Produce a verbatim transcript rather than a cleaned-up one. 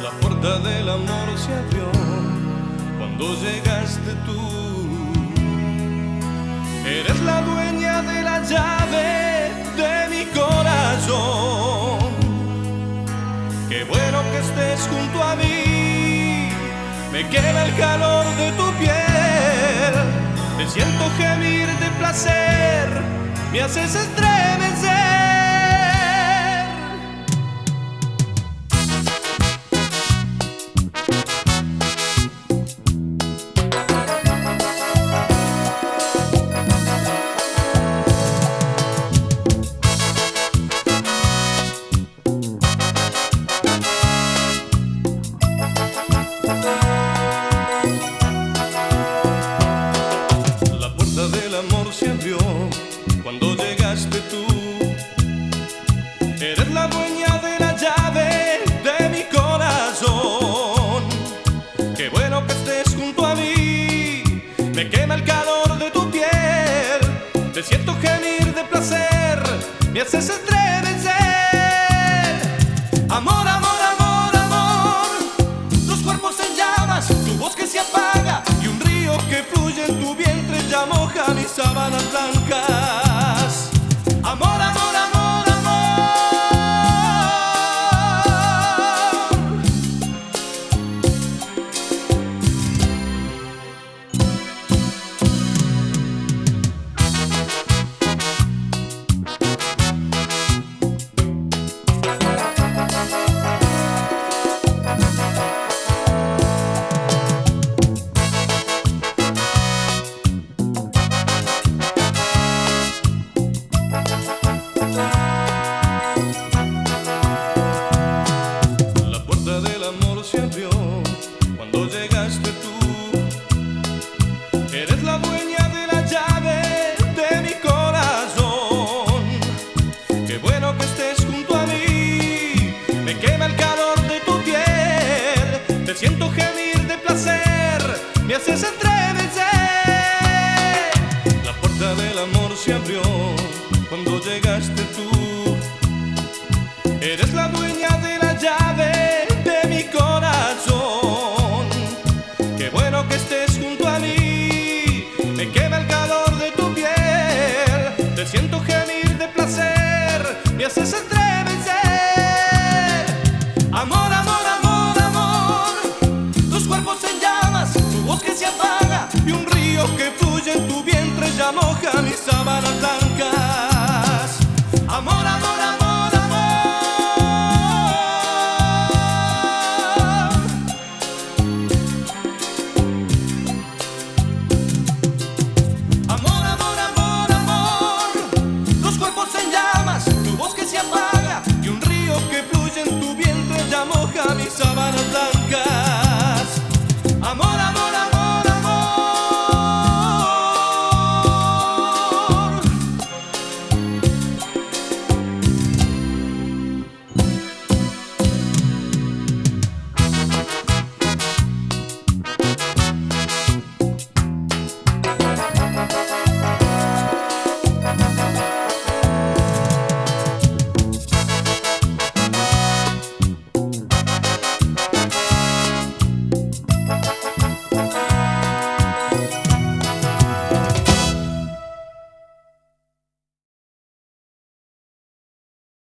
La puerta del amor se abrió cuando llegaste tú. Eres la dueña de la llave de mi corazón. Qué bueno que estés junto a mí. Me quema el calor de tu piel. Te siento gemir de placer. Me haces estremecer. Se abrió cuando llegaste tú. Eres la dueña de la llave de mi corazón. Qué bueno que estés junto a mí. Me quema el calor de tu piel. Te siento gemir de placer. Me haces estremecer. Amor, amor, amor, amor. Los cuerpos en llamas, tu voz que se apaga y un río que fluye en tu vientre ya moja mis sábanas blancas. Amor, amor, amor, amor. Se abrió cuando llegaste tú. Eres la dueña de la llave de mi corazón. Qué bueno que estés